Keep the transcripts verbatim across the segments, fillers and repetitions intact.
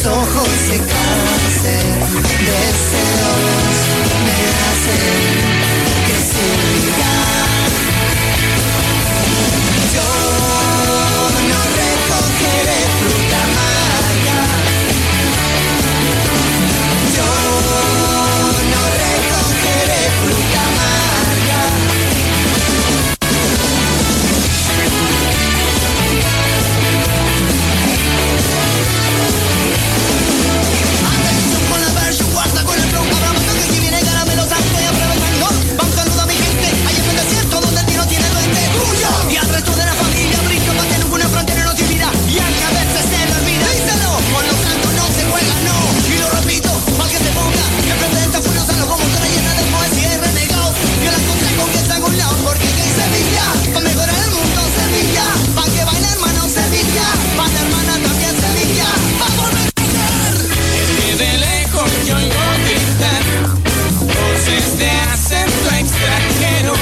tus ojos se cansen, deseos me hacen que siga. Yo no recogeré fruta amarga, yo no recogeré fruta amarga. Y al resto de la familia brinco para que ninguna frontera nos divida. Y aunque a veces se lo olvida, díselo, con los blancos no se juega, no. Y lo repito, para que se ponga, que presenta fueros a los como se llena de poesía y renegados. Yo la encontré con que está a un lado, porque que hay Sevilla, para mejorar el mundo Sevilla, para que baile hermano Sevilla, para la hermana también Sevilla, vamos a recoger. Desde lejos yo oigo gritar voces de acento extranjero.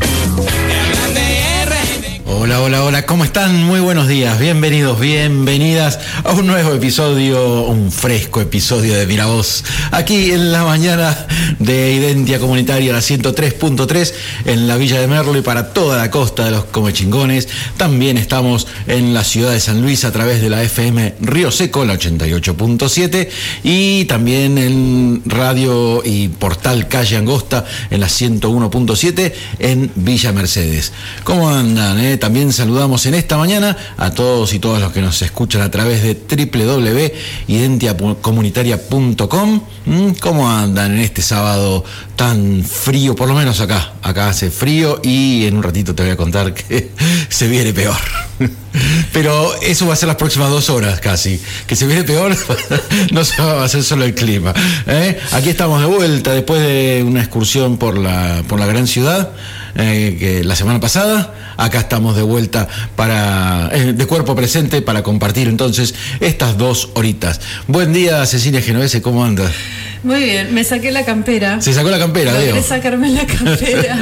Hola, hola, hola, ¿cómo están? Muy buenos días, bienvenidos, bienvenidas a un nuevo episodio, un fresco episodio de Miravoz, aquí en la mañana de Identia Comunitaria, la ciento tres punto tres, en la Villa de Merlo y para toda la costa de los Comechingones. También estamos en la ciudad de San Luis a través de la F M Río Seco, la ochenta y ocho punto siete, y también en radio y portal Calle Angosta en la ciento uno punto siete en Villa Mercedes. ¿Cómo andan? Eh? También saludamos en esta mañana a todos y todas los que nos escuchan a través de doble u doble u doble u punto identia comunitaria punto com. ¿Cómo andan en este sábado tan frío? Por lo menos acá, acá hace frío y en un ratito te voy a contar que se viene peor. Pero eso va a ser las próximas dos horas casi. Que se viene peor, no se va a hacer solo el clima. ¿eh? Aquí estamos de vuelta después de una excursión por la, por la gran ciudad. Eh, que la semana pasada, acá estamos de vuelta para eh, de cuerpo presente para compartir entonces estas dos horitas. Buen día, Cecilia Genovese, ¿cómo andas? Muy bien, me saqué la campera. Se sacó la campera, Logré veo. sacarme la campera.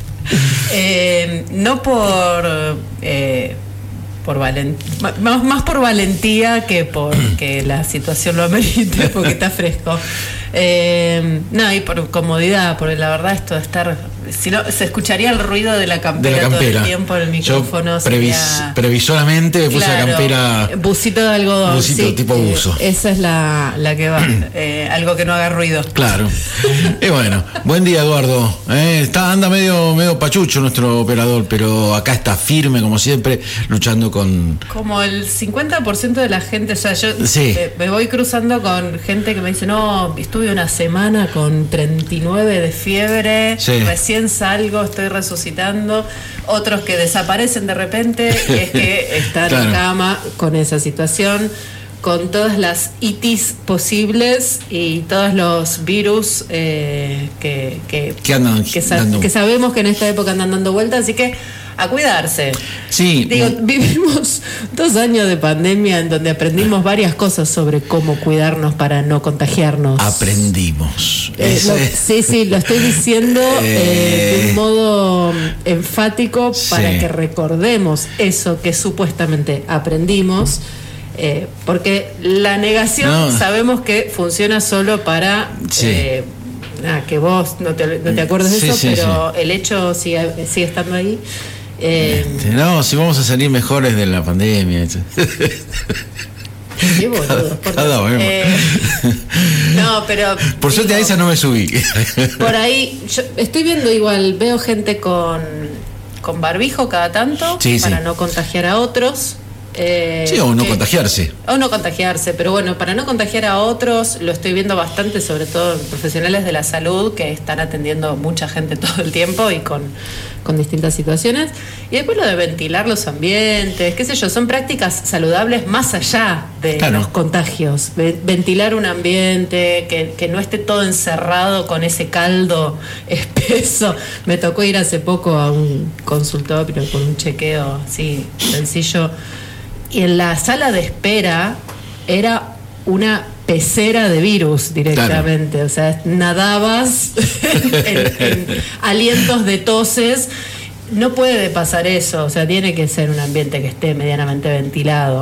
eh, no por eh, por valent más, más por valentía que porque la situación lo amerite, porque está fresco. Eh, no, y por comodidad, porque la verdad esto de estar, si no, se escucharía el ruido de la campera, de la campera. todo el tiempo en el micrófono. Yo previs, sería... previsoramente me puse claro, la campera. Busito de algodón. Busito sí, tipo buzo. Eh, esa es la, la que va. eh, algo que no haga ruido. Claro. Y bueno, buen día, Eduardo. Eh, está, anda medio, medio pachucho nuestro operador, pero acá está firme, como siempre, luchando con. Como el cincuenta por ciento de la gente, o sea, yo sí. me, me voy cruzando con gente que me dice, no, estuve una semana con treinta y nueve de fiebre, sí. recién salgo, estoy resucitando. Otros que desaparecen de repente, y es que están claro. en cama con esa situación, con todas las itis posibles y todos los virus eh, que, que, que, andan, que, sa- que sabemos que en esta época andan dando vueltas, así que a cuidarse. Sí. Digo, vivimos dos años de pandemia en donde aprendimos varias cosas sobre cómo cuidarnos para no contagiarnos. Aprendimos. Eh, lo, sí, sí, lo estoy diciendo eh, eh, de un modo enfático para sí. que recordemos eso que supuestamente aprendimos. Eh, porque la negación no. sabemos que funciona solo para... Sí. Eh, Ah, que vos no te, no te acuerdas de sí, eso, sí, pero sí. el hecho sigue, sigue estando ahí. Eh, este, no, si vamos a salir mejores de la pandemia. Qué boludo, por cada vez eh, no, pero por suerte a esa no me subí. Por ahí yo estoy viendo igual, veo gente con, con barbijo cada tanto sí, para sí. no contagiar a otros. Eh, sí, o no que, contagiarse. O no contagiarse, pero bueno, para no contagiar a otros, lo estoy viendo bastante, sobre todo en profesionales de la salud que están atendiendo mucha gente todo el tiempo y con, con distintas situaciones. Y después lo de ventilar los ambientes, qué sé yo, son prácticas saludables más allá de claro. los contagios. Ventilar un ambiente, que, que no esté todo encerrado con ese caldo espeso. Me tocó ir hace poco a un consultorio con un chequeo así sencillo. Y en la sala de espera era una pecera de virus directamente, claro. O sea, nadabas en, en alientos de toses. No puede pasar eso, o sea, tiene que ser un ambiente que esté medianamente ventilado.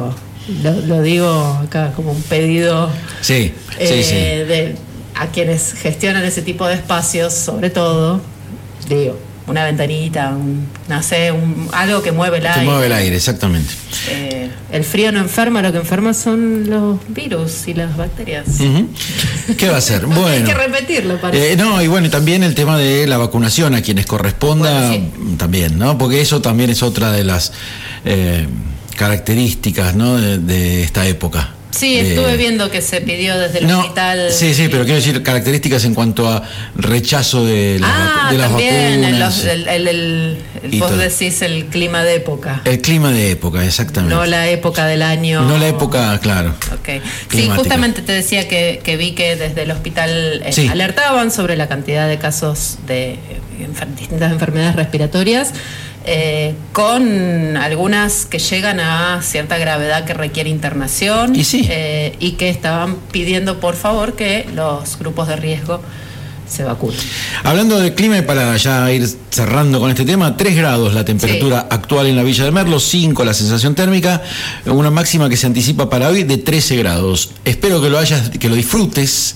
lo, lo digo acá como un pedido Sí, eh, sí, sí. de, a quienes gestionan ese tipo de espacios, sobre todo, digo, una ventanita, un, no sé, un, algo que mueve el Que aire. mueve el aire, exactamente. Eh, el frío no enferma, lo que enferma son los virus y las bacterias. Ujú. ¿Qué va a ser? Bueno. Hay que repetirlo, parece. Eh, no, y bueno, y también el tema de la vacunación a quienes corresponda, Bueno, también, ¿no? Porque eso también es otra de las eh, características, ¿no? De, de esta época. Sí, Eh, estuve viendo que se pidió desde el no, hospital. sí, sí, pero quiero decir características en cuanto a rechazo de, las Ah, vacu- de las también, el, vacunas. el, el, el- el- Y vos todo. decís el clima de época, El clima de época, exactamente. no la época del año. No la época, claro. Ok. Sí, climática. justamente te decía que, que vi que desde el hospital eh, Sí. alertaban sobre la cantidad de casos de eh, enfer- distintas enfermedades respiratorias, eh, con algunas que llegan a cierta gravedad que requiere internación, Y sí. eh, y que estaban pidiendo por favor que los grupos de riesgo se vacunen. Hablando del clima, y para ya ir cerrando con este tema, tres grados la temperatura Sí. actual en la Villa de Merlo, cinco la sensación térmica, una máxima que se anticipa para hoy de trece grados. Espero que lo hayas, que lo disfrutes,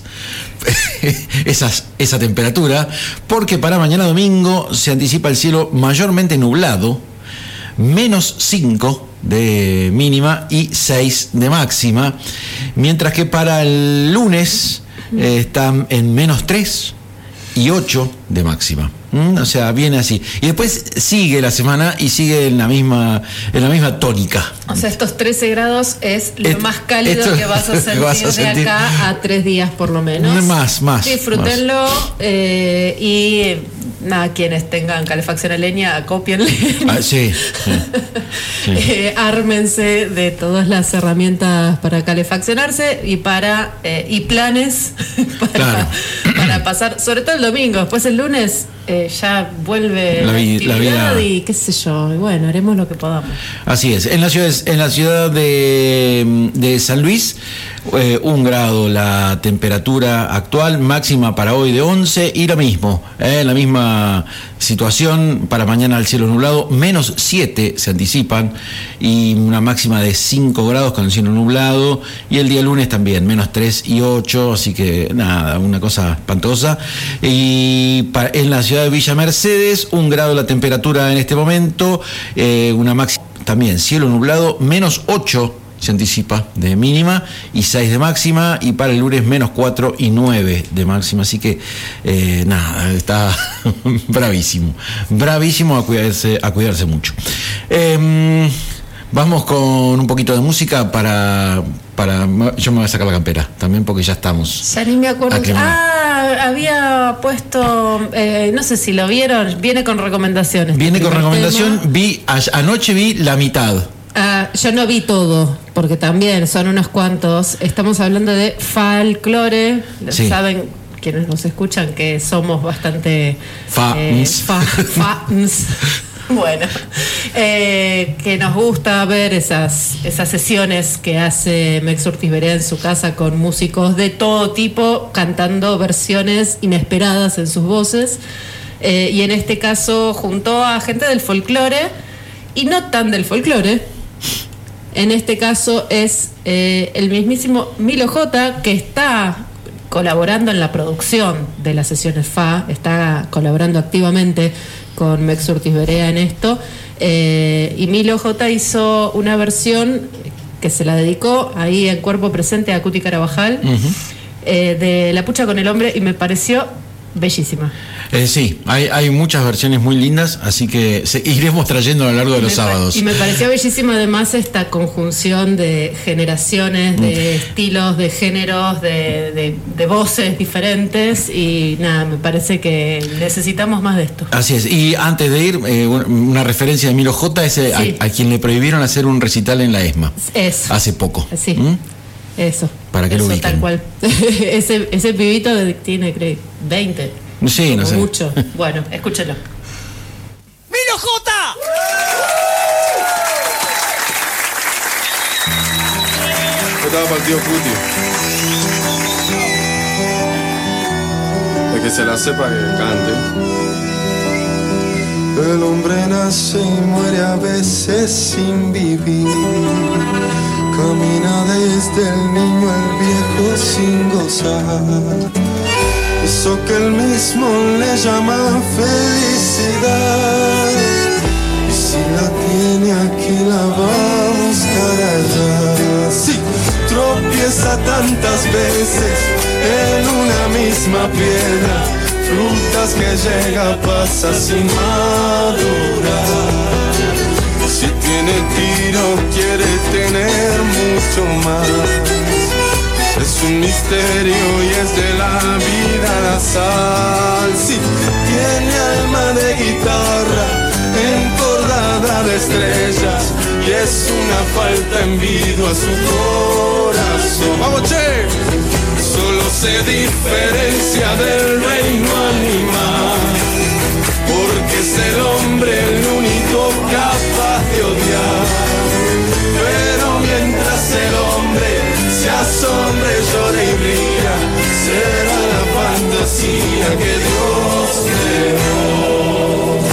esas, esa temperatura, porque para mañana domingo se anticipa el cielo mayormente nublado, menos cinco de mínima y seis de máxima, mientras que para el lunes eh, están en menos tres y ocho de máxima. ¿Mm? O sea, viene así. Y después sigue la semana y sigue en la misma, en la misma tónica. O sea, estos trece grados es lo Et- más cálido esto- que vas a que sentir vas a de sentir. acá a tres días por lo menos. Más, más, Disfrútenlo eh, y eh, nada, quienes tengan calefacción a leña, acópienle. Ah, sí, sí, sí. Eh, ármense de todas las herramientas para calefaccionarse y para eh, y planes para, Claro. para pasar, sobre todo el domingo. Después el lunes eh, ya vuelve La la, vi- la actividad vida. y qué sé yo. Y bueno, haremos lo que podamos. Así es. En la ciudad, en la ciudad de, de San Luis, eh, un grado la temperatura actual, máxima para hoy de once, y lo mismo, eh, la misma situación para mañana al cielo nublado, menos siete se anticipan, y una máxima de cinco grados con el cielo nublado, y el día lunes también, menos tres y ocho, así que nada, una cosa espantosa. Y pa- en la ciudad de Villa Mercedes, un grado la temperatura en este momento, eh, una máxima también, cielo nublado, menos ocho se anticipa de mínima y seis de máxima, y para el lunes menos cuatro y nueve de máxima, así que eh, nada, está bravísimo, bravísimo a cuidarse, a cuidarse mucho. Eh, vamos con un poquito de música para, para, yo me voy a sacar la campera también porque ya estamos. Ya ni me acuerdo. aclimatados. Ah, había puesto, eh, no sé si lo vieron, viene con recomendaciones. Viene este con primer recomendación, tema. vi, a- anoche vi la mitad. Ah, yo no vi todo, porque también son unos cuantos. Estamos hablando de folclore. Sí. Saben quienes nos escuchan que somos bastante Fans. eh, fa- fans. Bueno, eh, que nos gusta ver esas, esas sesiones que hace Mex Ortiz Berea en su casa con músicos de todo tipo cantando versiones inesperadas en sus voces. Eh, y en este caso juntó a gente del folclore y no tan del folclore. En este caso es eh, el mismísimo Milo J, que está colaborando en la producción de las sesiones F A, está colaborando activamente con Mex Ortiz Berea en esto, eh, y Milo J hizo una versión que se la dedicó ahí en cuerpo presente a Cuti Carabajal, eh, de La Pucha con el Hombre, y me pareció bellísima. Eh, sí, hay, hay muchas versiones muy lindas, así que se, iremos trayendo a lo largo de los Me pa- sábados. Y me pareció bellísima además esta conjunción de generaciones, de estilos, de géneros, de, de- de voces diferentes, y nada, me parece que necesitamos más de esto. Así es, y antes de ir, eh, una referencia de Milo J, ese, Sí. a, a quien le prohibieron hacer un recital en la ESMA, Eso. hace poco. Sí. ¿Mm? Eso. Para que lo Eso, ubiquen. tal cual. ese, ese pibito de- tiene, creo, veinte. Sí, no como sé. mucho. Bueno, escúchelo. ¡Milo J! Estaba partido Cuti. De que se la sepa que cante. El hombre nace y muere a veces sin vivir. camina desde el niño al viejo sin gozar eso que él mismo le llama felicidad. Y si la tiene aquí la va a buscar allá. Sí, tropieza tantas veces en una misma piedra, frutas que llega pasa sin madurar. Si tiene tiro quiere tener mucho más. Es un misterio y es de la vida la sal. Sí, tiene alma de guitarra encordada de estrellas y es una falta envidia a su corazón. ¡Vamos, che! Solo se diferencia del reino animal, porque es el hombre el único capaz de odiar. Pero mientras el hombre se asombra, llora y ría, será la fantasía que Dios creó.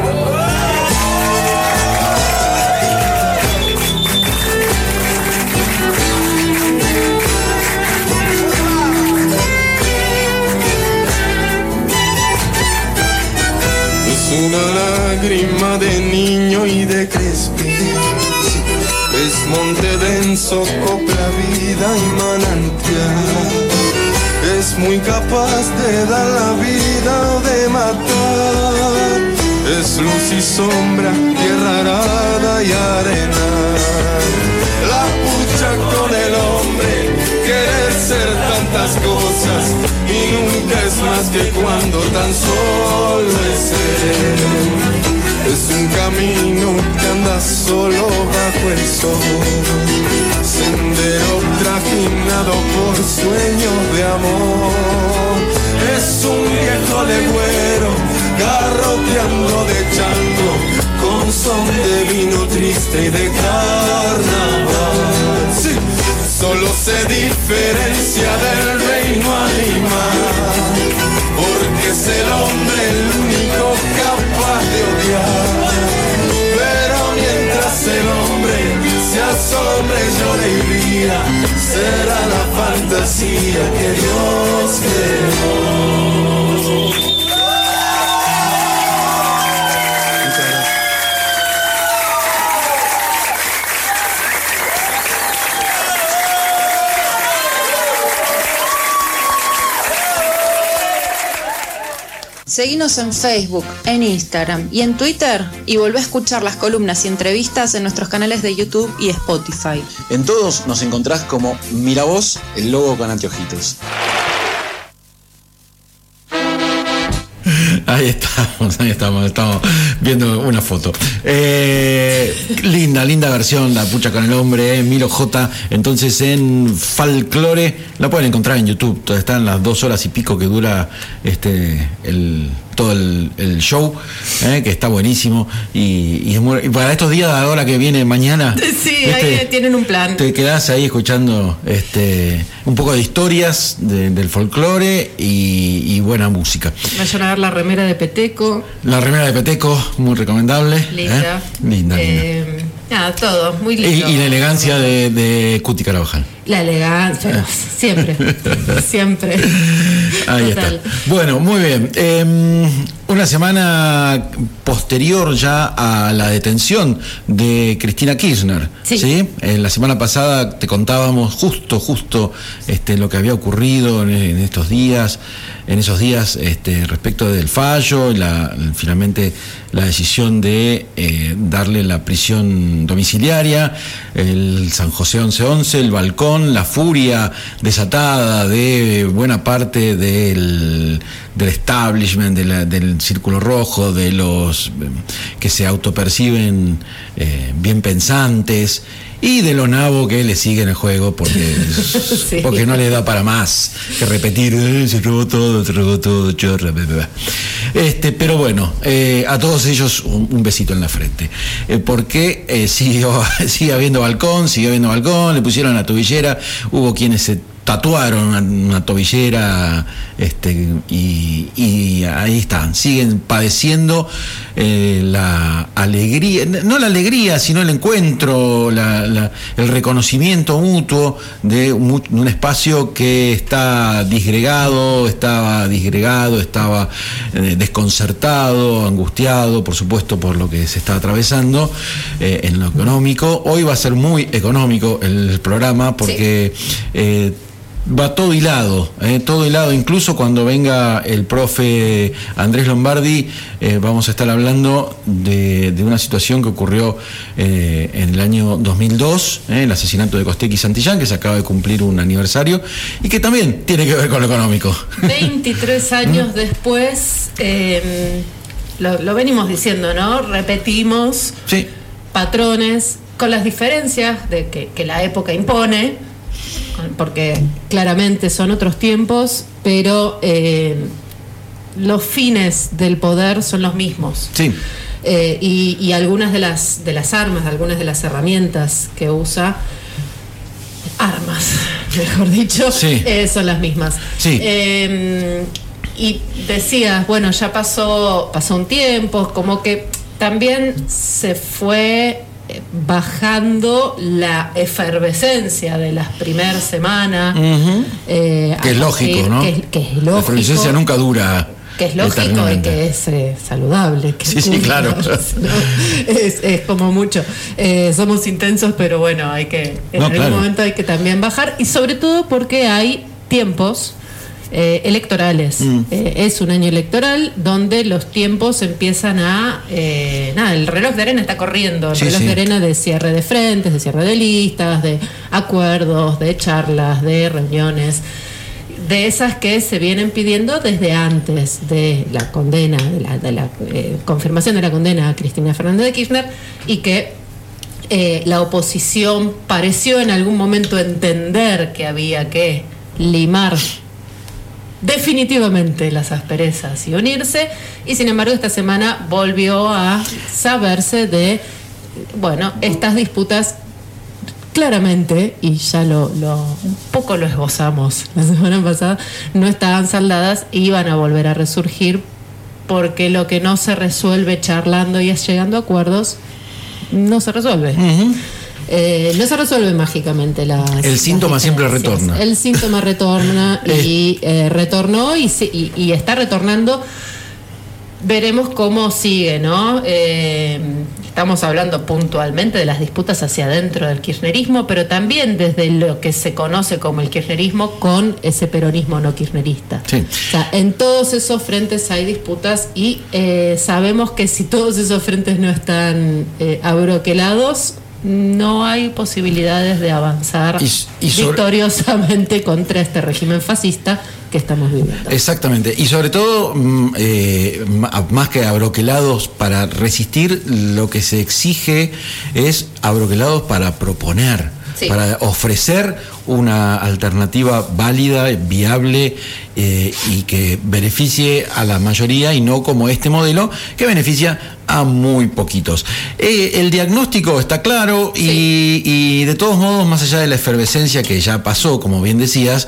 Es una lágrima de niño y de crespín. Es monte denso, copla, vida y manantial. Es muy capaz de dar la vida o de matar. Es luz y sombra, tierra arada y arena. La pucha con el hombre, querer ser tantas cosas y nunca es más que cuando tan solo es él. Es un camino que anda solo bajo el sol, sendero trajinado por sueños de amor. Es un viejo legüero garroteando de chango, con son de vino triste y de carnaval. Sí, solo se diferencia del reino animal, porque es el hombre el único capaz de odiar. Pero mientras el hombre se asombra, llora y ría, será la fantasía que Dios creó. Seguinos en Facebook, en Instagram y en Twitter y volvé a escuchar las columnas y entrevistas en nuestros canales de YouTube y Spotify. En todos nos encontrás como Mira Vos, el logo con anteojitos. Ahí estamos, ahí estamos, estamos viendo una foto. Eh, linda, linda versión, La Pucha con el Hombre, eh, Milo J. Entonces en Folklore la pueden encontrar en YouTube. Están las dos horas y pico que dura este el todo el, el show, eh, que está buenísimo. Y, y, es muy, y para estos días, ahora que viene mañana, sí, este, ahí tienen un plan. Te quedás ahí escuchando este un poco de historias de, del folclore y, y buena música. Vayan a ver la remera de Peteco. La remera de Peteco, muy recomendable. Linda. ¿eh? Linda, eh, linda. Nada, todo, muy lindo. Y, y la elegancia de, de Cuti Carabajal. La elegancia, Eh. siempre, siempre. Ahí Total. está. Bueno, muy bien. Eh, una semana posterior ya a la detención de Cristina Kirchner. Sí. ¿Sí? Eh, la semana pasada te contábamos justo, justo este, lo que había ocurrido en, en estos días, en esos días este, respecto del fallo, la, finalmente la decisión de eh, darle la prisión domiciliaria, el San José once once, el balcón, la furia desatada de buena parte del, del establishment, de la, del círculo rojo, de los eh, que se autoperciben eh, bien pensantes, y de lo nabo que le siguen el juego porque, Sí. porque no le da para más que repetir, eh, se robó todo, se robó todo, chorra, bla, bla, bla. Este, pero bueno, eh, a todos ellos un, un besito en la frente. Eh, porque eh, siguió, sigue habiendo balcón, sigue habiendo balcón, le pusieron la tobillera, hubo quienes se tatuaron una, una tobillera, este, y, y ahí están, siguen padeciendo eh, la alegría, no la alegría, sino el encuentro, la, la, el reconocimiento mutuo de un, un espacio que está disgregado, estaba disgregado, estaba eh, desconcertado, angustiado, por supuesto, por lo que se está atravesando eh, en lo económico. Hoy va a ser muy económico el programa porque sí. eh, va todo hilado, eh, todo hilado, incluso cuando venga el profe Andrés Lombardi, eh, vamos a estar hablando de, de una situación que ocurrió eh, en el año dos mil dos, eh, el asesinato de Costecchi y Santillán, que se acaba de cumplir un aniversario, y que también tiene que ver con lo económico. veintitrés años después, eh, lo, lo venimos diciendo, ¿no? Repetimos sí. patrones, con las diferencias de que, que la época impone, porque claramente son otros tiempos, pero eh, los fines del poder son los mismos. Sí. Eh, y, y algunas de las de las armas, algunas de las herramientas que usa, armas, mejor dicho, sí. eh, son las mismas. Sí. Eh, y decías, bueno, ya pasó, pasó un tiempo, como que también se fue bajando la efervescencia de las primeras semanas. Uh-huh. eh, que es lógico, partir, ¿no? Que, que es lógico. La efervescencia nunca dura. Que es lógico y que es eh, saludable. Que sí, sí, claro. ¿no? es, es como mucho. Eh, somos intensos, pero bueno, hay que en no, algún claro. momento hay que también bajar, y sobre todo porque hay tiempos Eh, electorales. Mm. Eh, es un año electoral donde los tiempos empiezan a... Eh, nada, el reloj de arena está corriendo, el sí, reloj sí. de arena de cierre de frentes, de cierre de listas, de acuerdos, de charlas, de reuniones, de esas que se vienen pidiendo desde antes de la condena, de la, de la eh, confirmación de la condena a Cristina Fernández de Kirchner, y que eh, la oposición pareció en algún momento entender que había que limar definitivamente las asperezas y unirse, y sin embargo esta semana volvió a saberse de, bueno, estas disputas claramente, y ya lo, lo un poco lo esbozamos la semana pasada, no estaban saldadas e iban a volver a resurgir, porque lo que no se resuelve charlando y es llegando a acuerdos, no se resuelve. Uh-huh. Eh, no se resuelve mágicamente la. El síntoma siempre retorna. El síntoma retorna y eh, retornó y, y, y está retornando. Veremos cómo sigue, ¿no? Eh, estamos hablando puntualmente de las disputas hacia adentro del kirchnerismo, pero también desde lo que se conoce como el kirchnerismo con ese peronismo no kirchnerista. Sí. O sea, en todos esos frentes hay disputas, y eh, sabemos que si todos esos frentes no están eh, abroquelados, no hay posibilidades de avanzar y, y sobre... victoriosamente contra este régimen fascista que estamos viviendo. Exactamente, y sobre todo, eh, más que abroquelados para resistir, lo que se exige es abroquelados para proponer, sí. para ofrecer una alternativa válida, viable, eh, y que beneficie a la mayoría, y no como este modelo que beneficia a muy poquitos. Eh, el diagnóstico está claro, sí. y, y de todos modos, más allá de la efervescencia que ya pasó, como bien decías,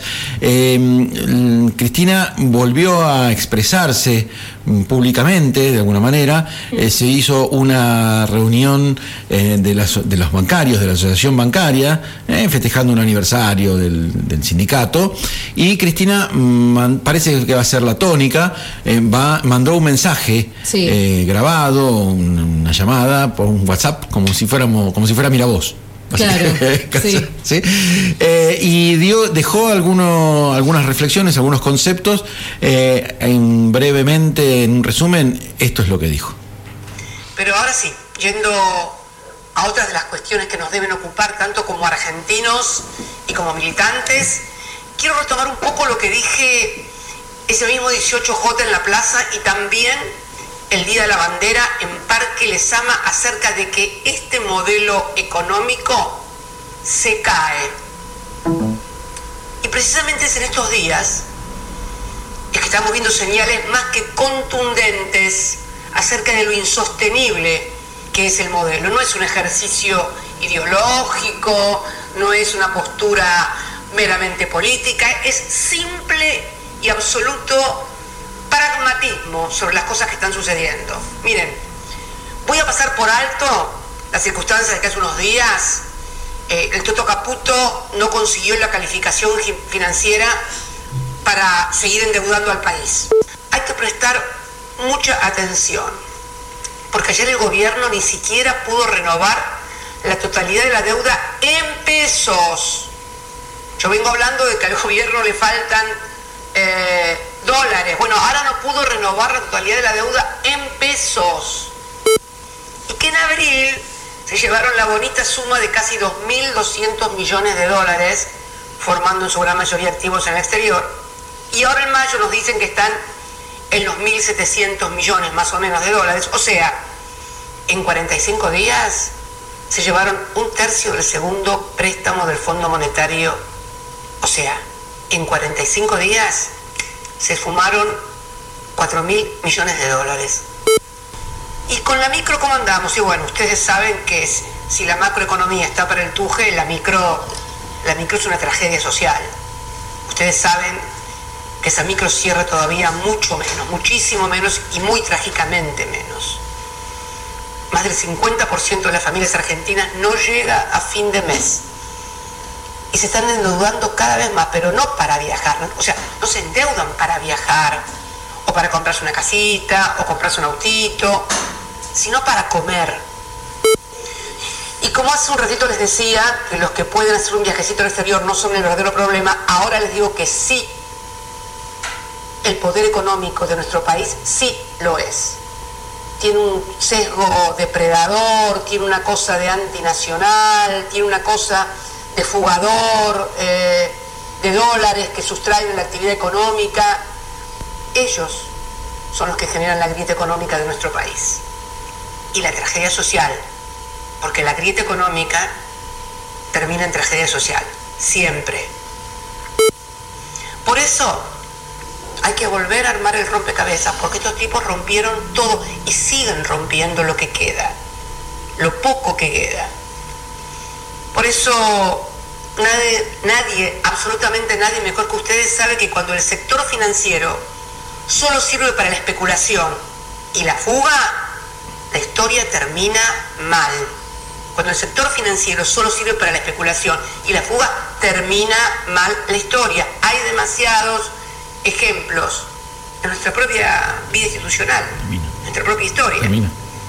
eh, Cristina volvió a expresarse públicamente, de alguna manera. Eh, se hizo una reunión eh, de, las, de los bancarios, de la asociación bancaria, eh, festejando un aniversario del, del sindicato, y Cristina man, parece que va a ser la tónica, eh, va, mandó un mensaje sí. eh, grabado, un, una llamada por un WhatsApp, como si fuéramos, como si fuera Miravoz. Claro, sí. ¿Sí? Eh, y dio, dejó alguno, algunas reflexiones, algunos conceptos. Eh, en, brevemente, en un resumen, esto es lo que dijo. Pero ahora sí, yendo a otras de las cuestiones que nos deben ocupar tanto como argentinos y como militantes, quiero retomar un poco lo que dije ese mismo dieciocho J en la plaza, y también el Día de la Bandera en Parque Lezama, acerca de que este modelo económico se cae. Y precisamente es en estos días es que estamos viendo señales más que contundentes acerca de lo insostenible que es el modelo. No es un ejercicio ideológico, no es una postura meramente política, es simple y absoluto pragmatismo sobre las cosas que están sucediendo. Miren, voy a pasar por alto las circunstancias de que hace unos días eh, el Toto Caputo no consiguió la calificación financiera para seguir endeudando al país. Hay que prestar mucha atención, porque ayer el gobierno ni siquiera pudo renovar la totalidad de la deuda en pesos. Yo vengo hablando de que al gobierno le faltan eh, dólares. Bueno, ahora no pudo renovar la totalidad de la deuda en pesos. Y que en abril se llevaron la bonita suma de casi dos mil doscientos millones de dólares, formando en su gran mayoría activos en el exterior. Y ahora en mayo nos dicen que están en los mil setecientos millones más o menos de dólares. O sea, en cuarenta y cinco días se llevaron un tercio del segundo préstamo del Fondo Monetario. O sea, en cuarenta y cinco días se fumaron cuatro mil millones de dólares. ¿Y con la micro cómo andamos? Y bueno, ustedes saben que es, si la macroeconomía está para el tuje, la micro, la micro es una tragedia social. Ustedes saben que esa micro cierra todavía mucho menos, muchísimo menos y muy trágicamente menos. Más del cincuenta por ciento de las familias argentinas no llega a fin de mes. Y se están endeudando cada vez más, pero no para viajar. O sea, no se endeudan para viajar, o para comprarse una casita, o comprarse un autito, sino para comer. Y como hace un ratito les decía que los que pueden hacer un viajecito al exterior no son el verdadero problema, ahora les digo que sí. El poder económico de nuestro país sí lo es. Tiene un sesgo depredador, tiene una cosa de antinacional, tiene una cosa de fugador, eh, de dólares que sustraen la actividad económica. Ellos son los que generan la grieta económica de nuestro país. Y la tragedia social, porque la grieta económica termina en tragedia social, siempre. Por eso hay que volver a armar el rompecabezas, porque estos tipos rompieron todo y siguen rompiendo lo que queda, lo poco que queda. Por eso nadie, nadie, absolutamente nadie mejor que ustedes sabe que cuando el sector financiero solo sirve para la especulación y la fuga, la historia termina mal. Cuando el sector financiero solo sirve para la especulación y la fuga, termina mal la historia. Hay demasiados ejemplos en nuestra propia vida institucional, Termina. nuestra propia historia. Termina.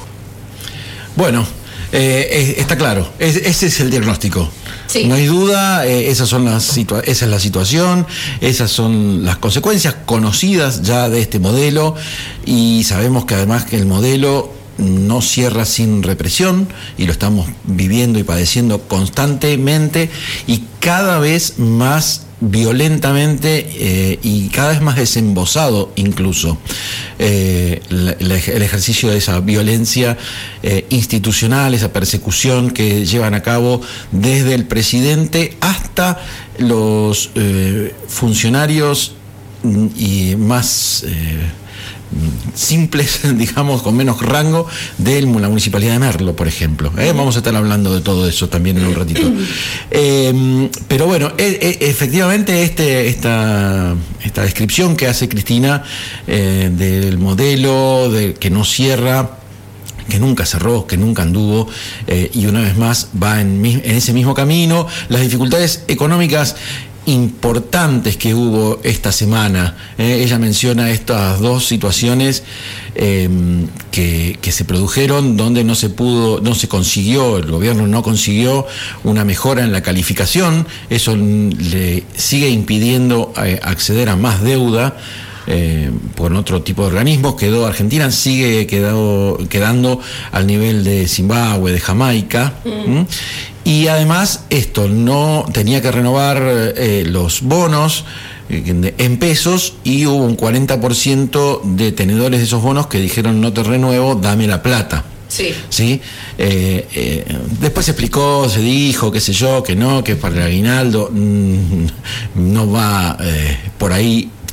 Bueno, eh, está claro, es, ese es el diagnóstico. Sí. No hay duda, eh, esas son las situa- esa es la situación, esas son las consecuencias conocidas ya de este modelo, y sabemos que además que el modelo no cierra sin represión, y lo estamos viviendo y padeciendo constantemente y cada vez más violentamente eh, y cada vez más desembosado incluso eh, la, la, el ejercicio de esa violencia eh, institucional, esa persecución que llevan a cabo desde el presidente hasta los eh, funcionarios y más eh, simples, digamos, con menos rango de la Municipalidad de Merlo, por ejemplo. ¿eh? Vamos a estar hablando de todo eso también en un ratito. Eh, pero bueno, e- e- efectivamente este, esta, esta descripción que hace Cristina eh, del modelo de, que no cierra, que nunca cerró, que nunca anduvo, eh, y una vez más va en, en ese mismo camino. Las dificultades económicas importantes que hubo esta semana. Eh, ella menciona estas dos situaciones eh, que, que se produjeron donde no se pudo, no se consiguió, el gobierno no consiguió una mejora en la calificación. Eso le sigue impidiendo eh, acceder a más deuda eh, por otro tipo de organismos. Quedó Argentina, sigue quedado, quedando al nivel de Zimbabue, de Jamaica. Mm. ¿Mm? Y además esto, no tenía que renovar eh, los bonos eh, en pesos, y hubo un cuarenta por ciento de tenedores de esos bonos que dijeron: no te renuevo, dame la plata. Sí. ¿Sí? Eh, eh, después se explicó, se dijo, qué sé yo, que no, que para el aguinaldo mmm, no va eh, por ahí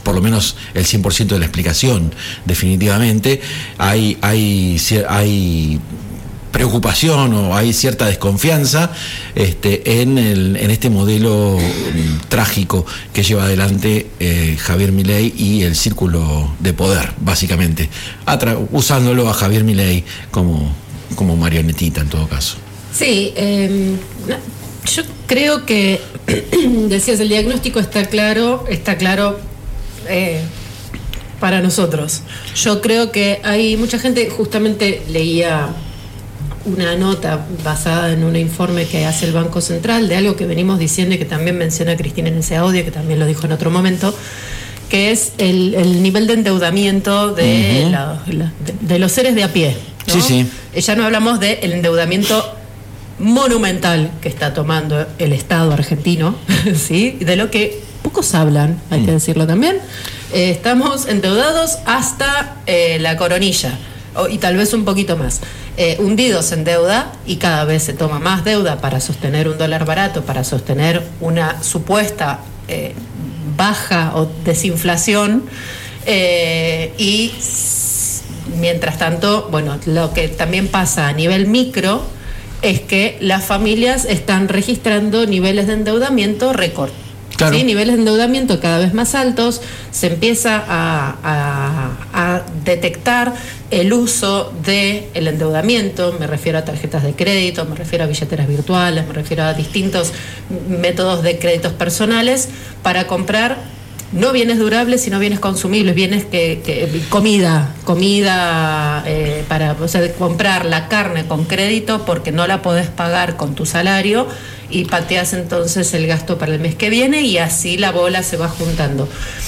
por lo menos el cien por ciento de la explicación, definitivamente. Hay, hay, hay preocupación o hay cierta desconfianza este, en, el, en este modelo um, trágico que lleva adelante eh, Javier Milei y el círculo de poder, básicamente, atra- usándolo a Javier Milei como, como marionetita en todo caso. Sí, eh, yo creo que, decías, el diagnóstico está claro, está claro eh, para nosotros. Yo creo que hay mucha gente, justamente leía una nota basada en un informe que hace el Banco Central de algo que venimos diciendo y que también menciona Cristina en ese audio, que también lo dijo en otro momento, que es el, el nivel de endeudamiento de, uh-huh. la, la, de, de los seres de a pie, ¿no? Sí, sí. Ya no hablamos del endeudamiento monumental que está tomando el Estado argentino, ¿sí? De lo que pocos hablan, hay mm. que decirlo también. Eh, estamos endeudados hasta eh, la coronilla, o, y tal vez un poquito más. Eh, hundidos en deuda, y cada vez se toma más deuda para sostener un dólar barato, para sostener una supuesta eh, baja o desinflación, eh, y mientras tanto, bueno, lo que también pasa a nivel micro es que las familias están registrando niveles de endeudamiento récord. Claro. ¿Sí? Niveles de endeudamiento cada vez más altos, se empieza a, a, a detectar el uso del endeudamiento, me refiero a tarjetas de crédito, me refiero a billeteras virtuales, me refiero a distintos métodos de créditos personales para comprar no bienes durables, sino bienes consumibles, bienes que, que comida, comida eh, para, o sea, comprar la carne con crédito porque no la podés pagar con tu salario y pateás entonces el gasto para el mes que viene y así la bola se va juntando.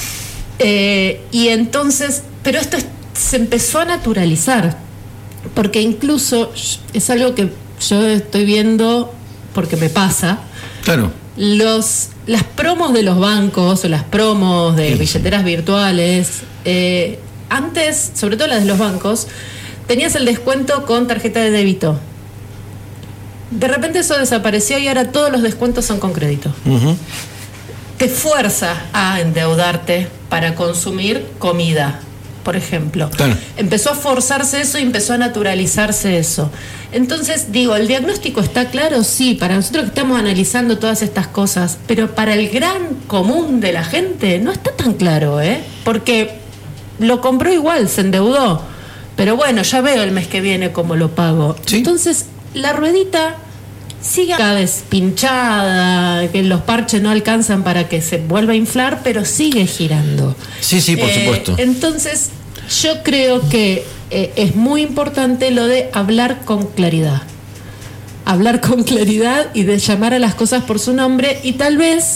Eh, y entonces, pero esto es, se empezó a naturalizar, porque incluso es algo que yo estoy viendo porque me pasa. Claro. Los, las promos de los bancos o las promos de sí, billeteras sí. virtuales, eh, antes, sobre todo las de los bancos, tenías el descuento con tarjeta de débito. De repente eso desapareció y ahora todos los descuentos son con crédito. Uh-huh. Te fuerza a endeudarte para consumir comida, por ejemplo. Claro. Empezó a forzarse eso y empezó a naturalizarse eso. Entonces, digo, ¿el diagnóstico está claro? Sí, para nosotros que estamos analizando todas estas cosas, pero para el gran común de la gente no está tan claro, ¿eh? Porque lo compró igual, se endeudó, pero bueno, ya veo el mes que viene cómo lo pago. ¿Sí? Entonces, la ruedita sigue cada vez pinchada, que los parches no alcanzan para que se vuelva a inflar, pero sigue girando. Sí, sí, por eh, supuesto. Entonces, yo creo que eh, es muy importante lo de hablar con claridad. Hablar con claridad y de llamar a las cosas por su nombre y tal vez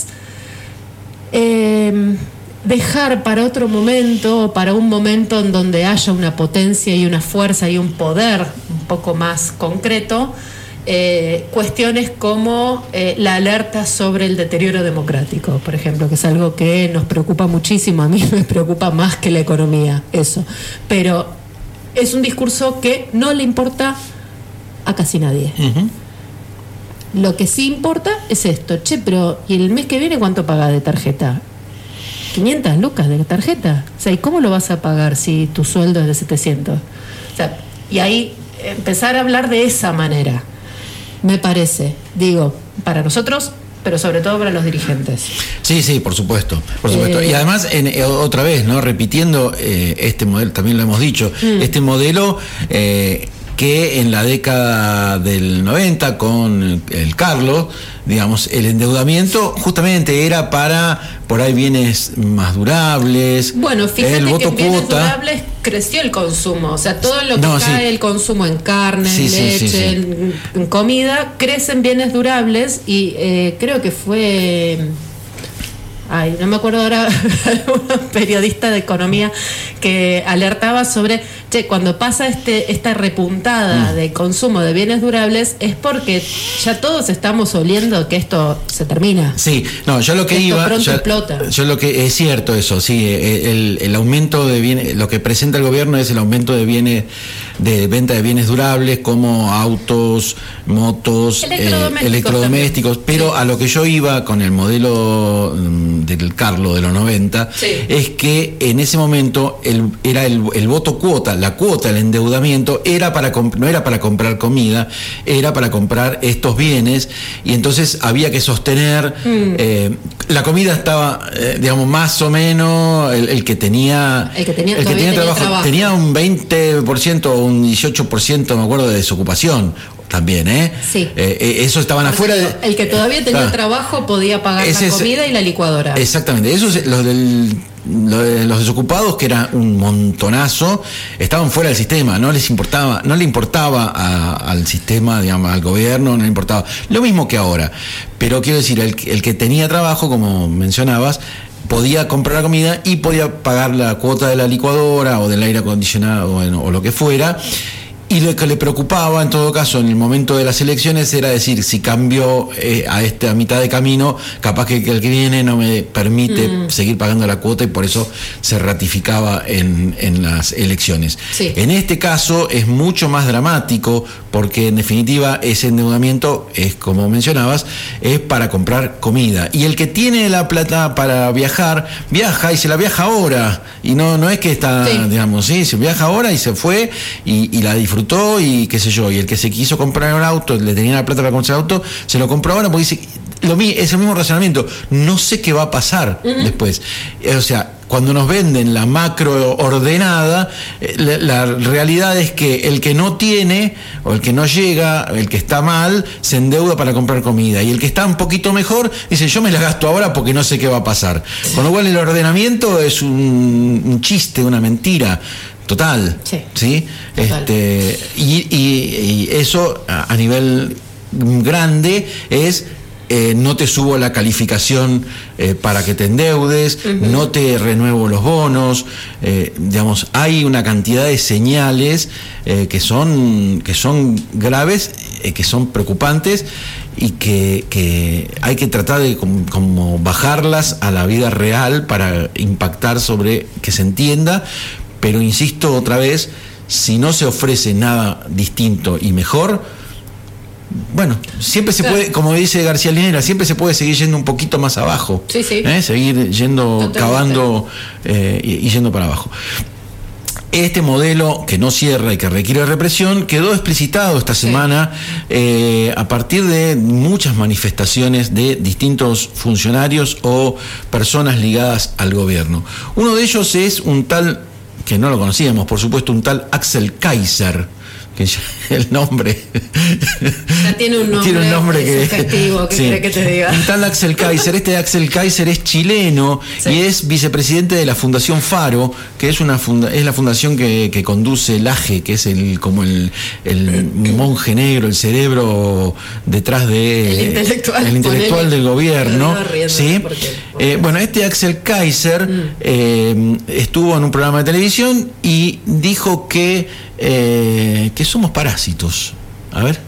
eh, dejar para otro momento, para un momento en donde haya una potencia y una fuerza y un poder un poco más concreto, Eh, cuestiones como eh, la alerta sobre el deterioro democrático, por ejemplo, que es algo que nos preocupa muchísimo. A mí me preocupa más que la economía, eso. Pero es un discurso que no le importa a casi nadie. Uh-huh. Lo que sí importa es esto. Che, pero ¿y el mes que viene cuánto pagas de tarjeta? quinientas lucas de tarjeta. O sea, ¿y cómo lo vas a pagar si tu sueldo es de setecientos? O sea, y ahí empezar a hablar de esa manera. Me parece, digo, para nosotros, pero sobre todo para los dirigentes. Sí, sí, por supuesto, por supuesto. Eh, y además, en, eh, otra vez, ¿no? Repitiendo eh, este modelo, también lo hemos dicho, mm. este modelo eh, que en la década del noventa, con el Carlos, digamos, el endeudamiento justamente era para, por ahí, bienes más durables. Bueno, fíjate el voto que en bienes cuota. durables creció el consumo, o sea, todo lo que no, cae sí. el consumo en carne, sí, en sí, leche, sí, sí. En, en comida, crecen bienes durables y eh, creo que fue... Ay, no me acuerdo ahora, una periodista de economía que alertaba sobre che, cuando pasa este esta repuntada mm. de consumo de bienes durables es porque ya todos estamos oliendo que esto se termina. Sí, no, yo lo que, que iba... pronto yo, explota. Yo lo que... Es cierto eso, sí, el, el aumento de bienes... Lo que presenta el gobierno es el aumento de bienes, de venta de bienes durables como autos, motos, electrodomésticos, eh, electrodomésticos pero sí. A lo que yo iba con el modelo del Carlo de los noventa, sí. Es que en ese momento el, era el, el voto cuota, la cuota del endeudamiento era para no era para comprar comida, era para comprar estos bienes, y entonces había que sostener, mm. eh, la comida estaba, eh, digamos, más o menos, el, el que tenía, el que tenía, el que tenía, tenía trabajo, trabajo, tenía un veinte por ciento o un dieciocho por ciento, me acuerdo, de desocupación. También, ¿eh? Sí. Eh, eso estaban Por afuera. Cierto, de, el que todavía tenía ah, trabajo podía pagar la comida es, y la licuadora. Exactamente. Esos, los del, los, de, los desocupados, que era un montonazo, estaban fuera del sistema. No les importaba, no le importaba a, al sistema, digamos, al gobierno, no le importaba. Lo mismo que ahora. Pero quiero decir, el, el que tenía trabajo, como mencionabas, podía comprar la comida y podía pagar la cuota de la licuadora o del aire acondicionado, bueno, o lo que fuera. Y lo que le preocupaba, en todo caso, en el momento de las elecciones, era decir, si cambio eh, a esta mitad de camino, capaz que, que el que viene no me permite mm. seguir pagando la cuota, y por eso se ratificaba en, en las elecciones. Sí. En este caso es mucho más dramático, porque en definitiva ese endeudamiento es, como mencionabas, es para comprar comida. Y el que tiene la plata para viajar, viaja y se la viaja ahora. Y no, no es que está, sí. digamos, sí, se viaja ahora y se fue y, y la disfrutó. Y qué sé yo, y el que se quiso comprar un auto, le tenía la plata para comprar el auto, se lo compró ahora porque dice, lo, es el mismo razonamiento, no sé qué va a pasar uh-huh. después. O sea, cuando nos venden la macro ordenada, la, la realidad es que el que no tiene, o el que no llega, el que está mal, se endeuda para comprar comida, y el que está un poquito mejor dice, yo me la gasto ahora porque no sé qué va a pasar. Con lo cual el ordenamiento es un, un chiste, una mentira total, sí, ¿sí? Total. Este, y, y, y eso a, a nivel grande es eh, no te subo la calificación eh, para que te endeudes, uh-huh. no te renuevo los bonos, eh, digamos, hay una cantidad de señales eh, que son que son graves, eh, que son preocupantes, y que, que hay que tratar de como, como bajarlas a la vida real para impactar sobre que se entienda. Pero insisto otra vez, si no se ofrece nada distinto y mejor, bueno, siempre se puede, como dice García Linera, siempre se puede seguir yendo un poquito más abajo. Sí, sí. ¿eh? Seguir yendo, Totalmente. cavando eh, y, y yendo para abajo. Este modelo que no cierra y que requiere represión quedó explicitado esta semana sí. eh, a partir de muchas manifestaciones de distintos funcionarios o personas ligadas al gobierno. Uno de ellos es un tal, que no lo conocíamos, por supuesto, un tal Axel Kaiser, que ya el nombre ya tiene un nombre, tiene un nombre que sugestivo, ¿qué sí. quiere que te diga? Un tal Axel Kaiser, este Axel Kaiser es chileno sí. y es vicepresidente de la Fundación Faro, que es una funda, es la fundación que, que conduce el A G E, que es el como el, el monje negro, el cerebro detrás de el intelectual, el intelectual del gobierno, sí. ¿Por qué? ¿Por qué? Eh, bueno, este Axel Kaiser mm. eh, estuvo en un programa de televisión y dijo que Eh, que somos parásitos. A ver.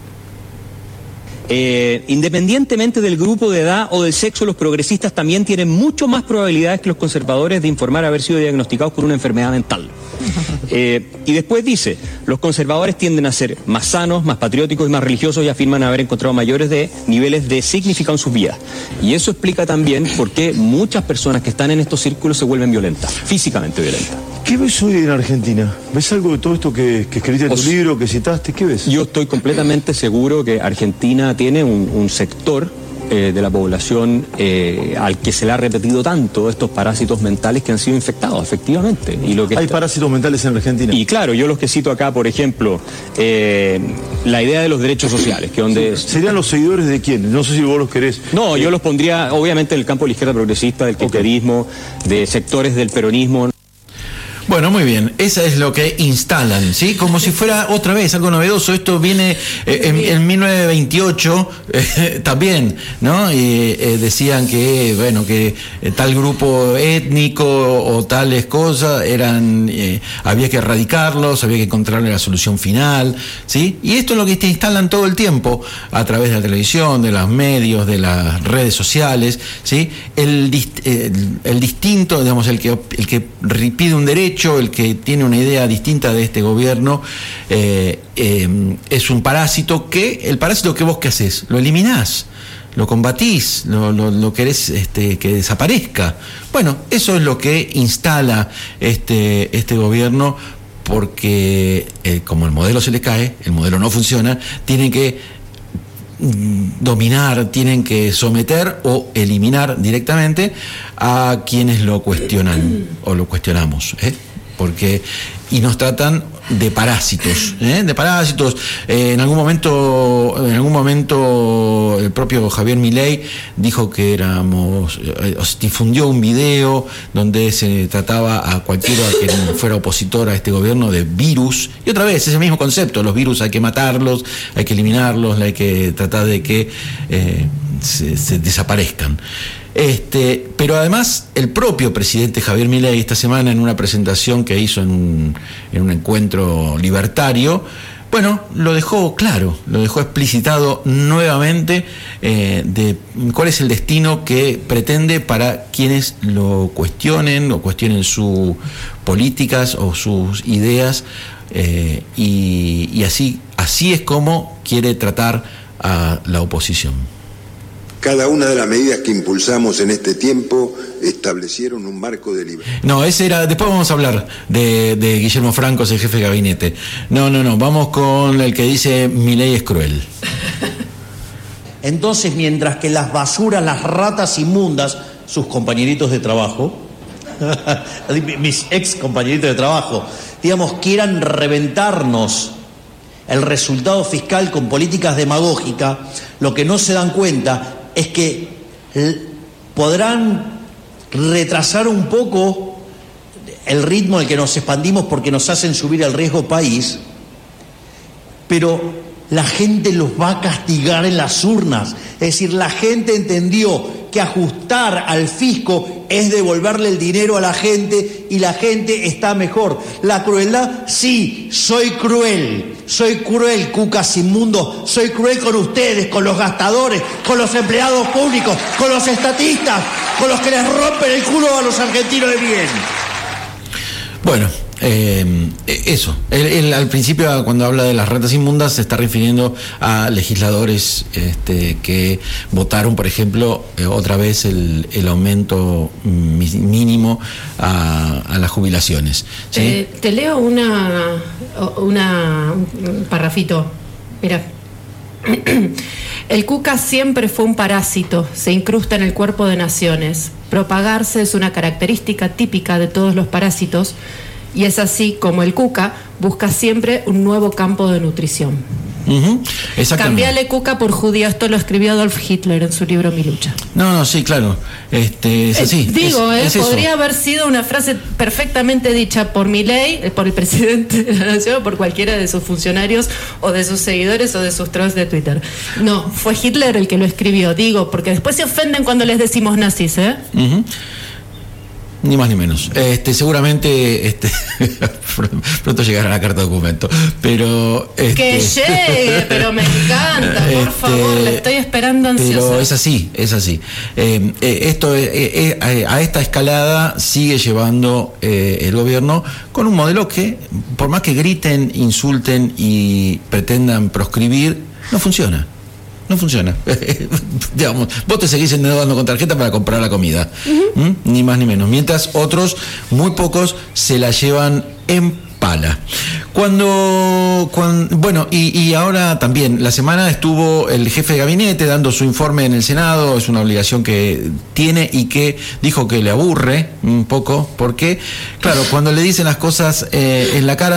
Eh, independientemente del grupo de edad o del sexo, los progresistas también tienen mucho más probabilidades que los conservadores de informar haber sido diagnosticados con una enfermedad mental. Eh, y después dice, los conservadores tienden a ser más sanos, más patrióticos y más religiosos, y afirman haber encontrado mayores de niveles de significado en sus vidas. Y eso explica también por qué muchas personas que están en estos círculos se vuelven violentas, físicamente violentas. ¿Qué ves hoy en Argentina? ¿Ves algo de todo esto que, que escribiste en tu libro, que citaste? ¿Qué ves? Yo estoy completamente seguro que Argentina tiene un, un sector eh, de la población eh, al que se le ha repetido tanto estos parásitos mentales que han sido infectados, efectivamente. Y lo que ¿Hay está... parásitos mentales en Argentina? Y claro, yo los que cito acá, por ejemplo, eh, la idea de los derechos sociales, que donde... Sí. ¿Serían los seguidores de quién? No sé si vos los querés. No, eh... yo los pondría, obviamente, en el campo de la izquierda progresista, del kirchnerismo, okay. de sectores del peronismo. Bueno, muy bien, eso es lo que instalan, ¿sí? Como si fuera otra vez algo novedoso. Esto viene eh, en, en mil novecientos veintiocho eh, también, ¿no? Y eh, decían que, bueno, que eh, tal grupo étnico o tales cosas eran, eh, había que erradicarlos, había que encontrarle la solución final, ¿sí? Y esto es lo que te instalan todo el tiempo a través de la televisión, de los medios, de las redes sociales, ¿sí? El, el, el distinto, digamos, el que, el que pide un derecho, el que tiene una idea distinta de este gobierno, eh, eh, es un parásito que, el parásito que vos qué haces, lo eliminás, lo combatís, lo, lo, lo querés este, que desaparezca. Bueno, eso es lo que instala este, este gobierno, porque eh, como el modelo se le cae, el modelo no funciona, tienen que dominar, tienen que someter o eliminar directamente a quienes lo cuestionan o lo cuestionamos, ¿eh? Porque y nos tratan de parásitos, ¿eh? de parásitos. Eh, en algún momento, en algún momento, el propio Javier Milei dijo que éramos, eh, difundió un video donde se trataba a cualquiera que fuera opositor a este gobierno de virus. Y otra vez, ese mismo concepto: los virus hay que matarlos, hay que eliminarlos, hay que tratar de que eh, se, se desaparezcan. Este, pero además el propio presidente Javier Milei esta semana, en una presentación que hizo en un, en un encuentro libertario, bueno, lo dejó claro, lo dejó explicitado nuevamente eh, de cuál es el destino que pretende para quienes lo cuestionen o cuestionen sus políticas o sus ideas, eh, y, y así, así es como quiere tratar a la oposición. Cada una de las medidas que impulsamos en este tiempo establecieron un marco de libertad. No, ese era. Después vamos a hablar de, de Guillermo Franco, el jefe de gabinete. No, no, no. Vamos con el que dice: Milei es cruel. Entonces, mientras que las basuras, las ratas inmundas, sus compañeritos de trabajo, mis ex compañeritos de trabajo, digamos, quieran reventarnos el resultado fiscal con políticas demagógicas, lo que no se dan cuenta es que podrán retrasar un poco el ritmo al que nos expandimos porque nos hacen subir el riesgo país, pero la gente los va a castigar en las urnas. Es decir, la gente entendió que ajustar al fisco es devolverle el dinero a la gente y la gente está mejor. La crueldad, sí, soy cruel, soy cruel, cucas inmundos, soy cruel con ustedes, con los gastadores, con los empleados públicos, con los estatistas, con los que les rompen el culo a los argentinos de bien. Bueno, eh, eso. Él, él al principio, cuando habla de las ratas inmundas, se está refiriendo a legisladores este, que votaron, por ejemplo, eh, otra vez el, el aumento mínimo a, a las jubilaciones, ¿sí? Eh, te leo una, una un parrafito. Mira. El Cuca siempre fue un parásito, se incrusta en el cuerpo de naciones. Propagarse es una característica típica de todos los parásitos, y es así como el Cuca busca siempre un nuevo campo de nutrición. Uh-huh. Cambiale Cuca por judío, esto lo escribió Adolf Hitler en su libro Mi lucha. No, no, sí, claro. Este, es así. Eh, digo, es, eh, es podría haber sido una frase perfectamente dicha por Milei, por el presidente de la nación, o por cualquiera de sus funcionarios o de sus seguidores o de sus trolls de Twitter. No, fue Hitler el que lo escribió, digo, porque después se ofenden cuando les decimos nazis, ¿eh? Uh-huh. Ni más ni menos. Este, seguramente este, pronto llegará la carta de documento. Pero. Este, que llegue, pero me encanta, por este, favor, la estoy esperando ansiosa. Pero es así, es así. Eh, eh, esto eh, eh, a esta escalada sigue llevando eh, el gobierno con un modelo que, por más que griten, insulten y pretendan proscribir, no funciona. No funciona. Digamos, vos te seguís endeudando con tarjeta para comprar la comida. Uh-huh. ¿Mm? Ni más ni menos. Mientras otros, muy pocos, se la llevan en pala. Cuando, cuando bueno, y, y ahora también, la semana estuvo el jefe de gabinete dando su informe en el Senado. Es una obligación que tiene y que dijo que le aburre un poco, porque, claro, cuando le dicen las cosas eh, en la cara,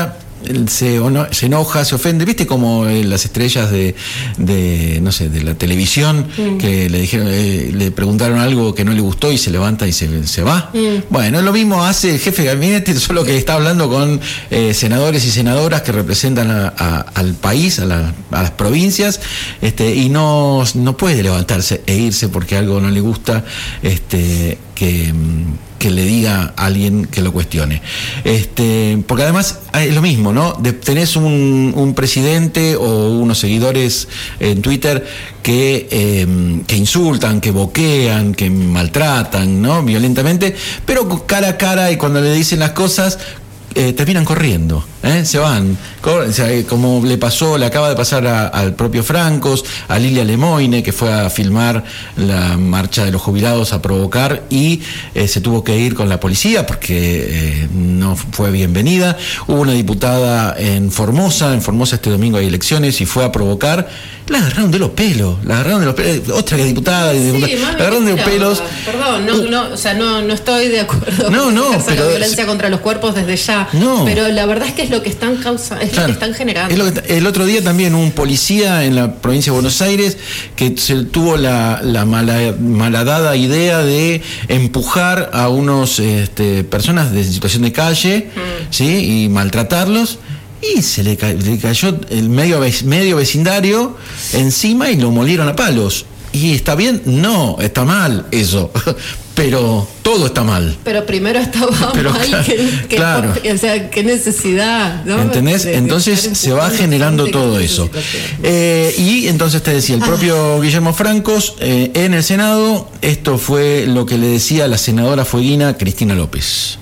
se, se enoja, se ofende, viste como eh, las estrellas de, de no sé, de la televisión, mm. que le dijeron, eh, le preguntaron algo que no le gustó y se levanta y se, se va. Mm. Bueno, lo mismo hace el jefe de gabinete, solo que está hablando con eh, senadores y senadoras que representan a, a, al país, a, la, a las provincias, este, y no, no puede levantarse e irse porque algo no le gusta, este, que, que le diga a alguien que lo cuestione. Este, porque además es lo mismo, ¿no? De, tenés un, un presidente o unos seguidores en Twitter que, eh, que insultan, que boquean, que maltratan, ¿no? Violentamente, pero cara a cara, y cuando le dicen las cosas, eh, terminan corriendo, ¿eh? Se van, o sea, como le pasó, le acaba de pasar a, al propio Francos, a Lilia Lemoine, que fue a filmar la marcha de los jubilados a provocar y eh, se tuvo que ir con la policía porque eh, no fue bienvenida. Hubo una diputada en Formosa, en Formosa este domingo hay elecciones, y fue a provocar, la agarraron de los pelos, la agarraron de los pelos, otra que diputada, sí, diputada la agarraron de los pelos. Perdón, no, no, o sea, no, no estoy de acuerdo no, con no, pero, la violencia contra los cuerpos desde ya, no. Pero la verdad es que es lo que están causa, es claro, lo que están generando. Es lo que, el otro día también un policía en la provincia de Buenos Aires que se tuvo la, la mala, malhadada idea de empujar a unos este, personas de situación de calle, mm. ¿sí? Y maltratarlos. Y se le, ca- le cayó el medio, medio vecindario encima y lo molieron a palos. ¿Y está bien? No, está mal eso. Pero todo está mal. Pero primero estaba Pero mal, claro, que, que, claro. o sea, qué necesidad, ¿no? ¿Entendés? De, entonces de se va generando todo eso. Eh, y entonces te decía, el propio ah. Guillermo Francos, eh, en el Senado, esto fue lo que le decía la senadora fueguina Cristina López.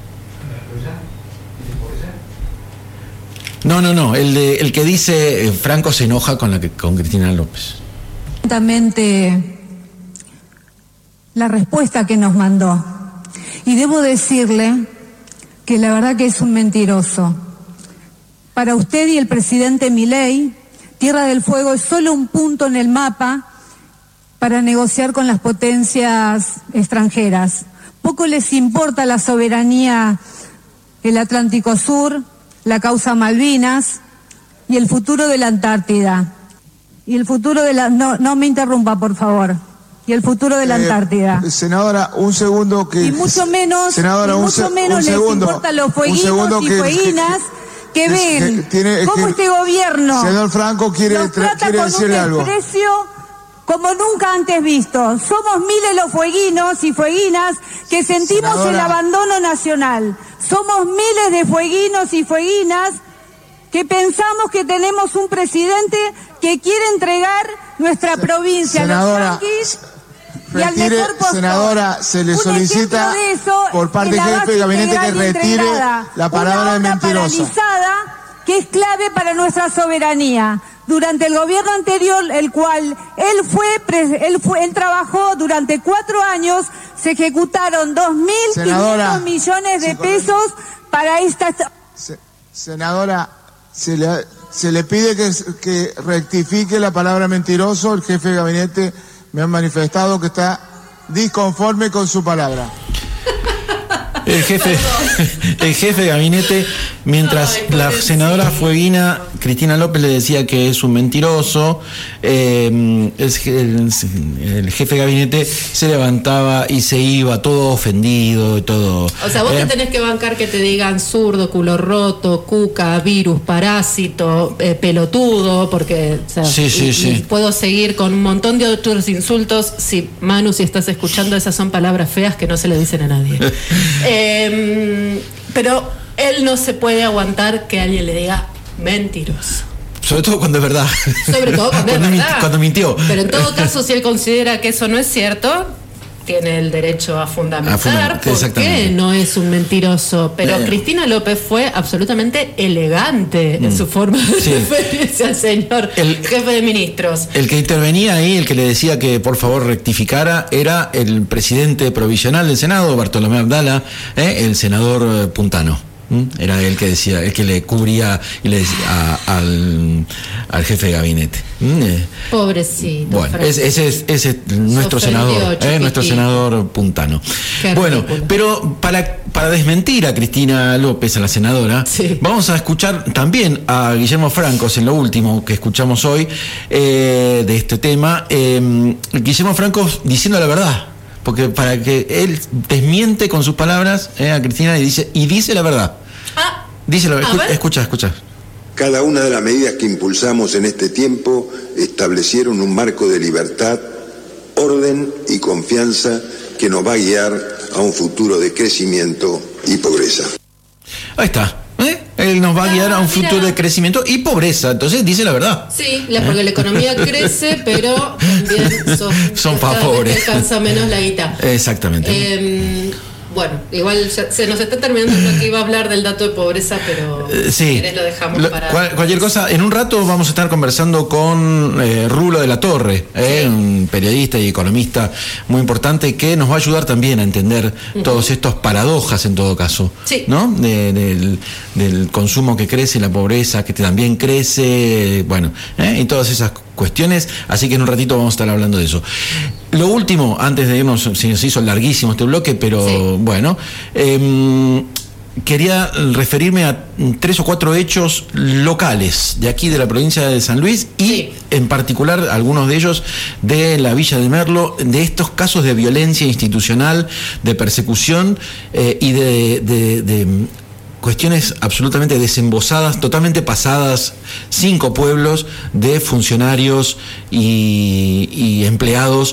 No, no, no, el, de, el que dice eh, Franco se enoja con, la que, con Cristina López. Exactamente la respuesta que nos mandó. Y debo decirle que la verdad que es un mentiroso. Para usted y el presidente Milei, Tierra del Fuego es solo un punto en el mapa para negociar con las potencias extranjeras. Poco les importa la soberanía, el Atlántico Sur, la causa Malvinas y el futuro de la Antártida. Y el futuro de la... No, no me interrumpa, por favor. Y el futuro de la eh, Antártida. Senadora, un segundo que... Y mucho menos, senadora, y un mucho se, menos les segundo, importan los fueguinos y que, fueguinas que, que, que ven que tiene, cómo que, este gobierno... Señor Franco quiere, nos trata quiere con decirle un algo. desprecio como nunca antes visto. Somos miles los fueguinos y fueguinas que sentimos senadora. El abandono nacional. Somos miles de fueguinos y fueguinas que pensamos que tenemos un presidente que quiere entregar nuestra Se, provincia senadora, a los yanquis y al retire, mejor postor. Senadora, se le un solicita de eso, por parte del jefe de gabinete que retire la palabra de mentirosa. Paralizada que es clave para nuestra soberanía. Durante el gobierno anterior, el cual él fue, él fue, él trabajó durante cuatro años, se ejecutaron dos mil quinientos millones de pesos para esta. Se, senadora, se le, se le pide que, que rectifique la palabra mentiroso. El jefe de gabinete me ha manifestado que está disconforme con su palabra. El jefe, el jefe de gabinete, mientras Ay, la senadora fueguina Cristina López le decía que es un mentiroso, eh, el, el jefe de gabinete se levantaba y se iba todo ofendido y todo. O sea, vos eh, te tenés que bancar que te digan zurdo, culo roto, cuca, virus, parásito, eh, pelotudo, porque o sea, sí, sí, y, sí. y puedo seguir con un montón de otros insultos. Si Manu, si estás escuchando, esas son palabras feas que no se le dicen a nadie. Eh, pero él no se puede aguantar que alguien le diga mentiroso. Sobre todo cuando es verdad. Sobre todo cuando, cuando es verdad. Cuando mintió. Pero en todo caso, si él considera que eso no es cierto, tiene el derecho a fundamentar a por qué no es un mentiroso. Pero eh. Cristina López fue absolutamente elegante mm. en su forma de sí. referirse al señor el, jefe de ministros. El que intervenía ahí, el que le decía que por favor rectificara, era el presidente provisional del Senado, Bartolomé Abdala, eh, el senador Puntano. ¿Mm? Era él que decía, el que le cubría y le decía a, al, al jefe de gabinete. ¿Mm? Eh, Pobrecito. Bueno, ese, ese es, ese es nuestro senador, eh, nuestro senador puntano. Qué bueno, ridículo. pero para, para desmentir a Cristina López, a la senadora, sí. vamos a escuchar también a Guillermo Francos en lo último que escuchamos hoy eh, de este tema. Eh, Guillermo Francos diciendo la verdad. Porque para que él desmiente con sus palabras eh, a Cristina y dice y dice la verdad. Ah, dice la verdad. Escucha, escucha, escucha. Cada una de las medidas que impulsamos en este tiempo establecieron un marco de libertad, orden y confianza que nos va a guiar a un futuro de crecimiento y pobreza. Ahí está. ¿Eh? Él nos va a guiar ah, a un mira. futuro de crecimiento y pobreza. Entonces dice la verdad. Sí, la, porque la economía crece, pero también son, son cada vez pobres. alcanza menos la guita. Exactamente. Eh, bueno, igual ya se nos está terminando lo que iba a hablar del dato de pobreza, pero eh, sí. si querés lo dejamos lo, para... Cual, cualquier cosa, en un rato vamos a estar conversando con eh, Rulo de la Torre, eh, sí. un periodista y economista muy importante que nos va a ayudar también a entender uh-huh. todos estos paradojas en todo caso, sí. ¿no? De, del, del consumo que crece, la pobreza que también crece, bueno, eh, y todas esas cuestiones, así que en un ratito vamos a estar hablando de eso. Lo último, antes de irnos, se nos hizo larguísimo este bloque, pero sí. bueno, eh, quería referirme a tres o cuatro hechos locales de aquí de la provincia de San Luis y sí. en particular algunos de ellos de la Villa de Merlo, de estos casos de violencia institucional, de persecución eh, y de... de, de cuestiones absolutamente desembosadas, totalmente pasadas, cinco pueblos de funcionarios y, y empleados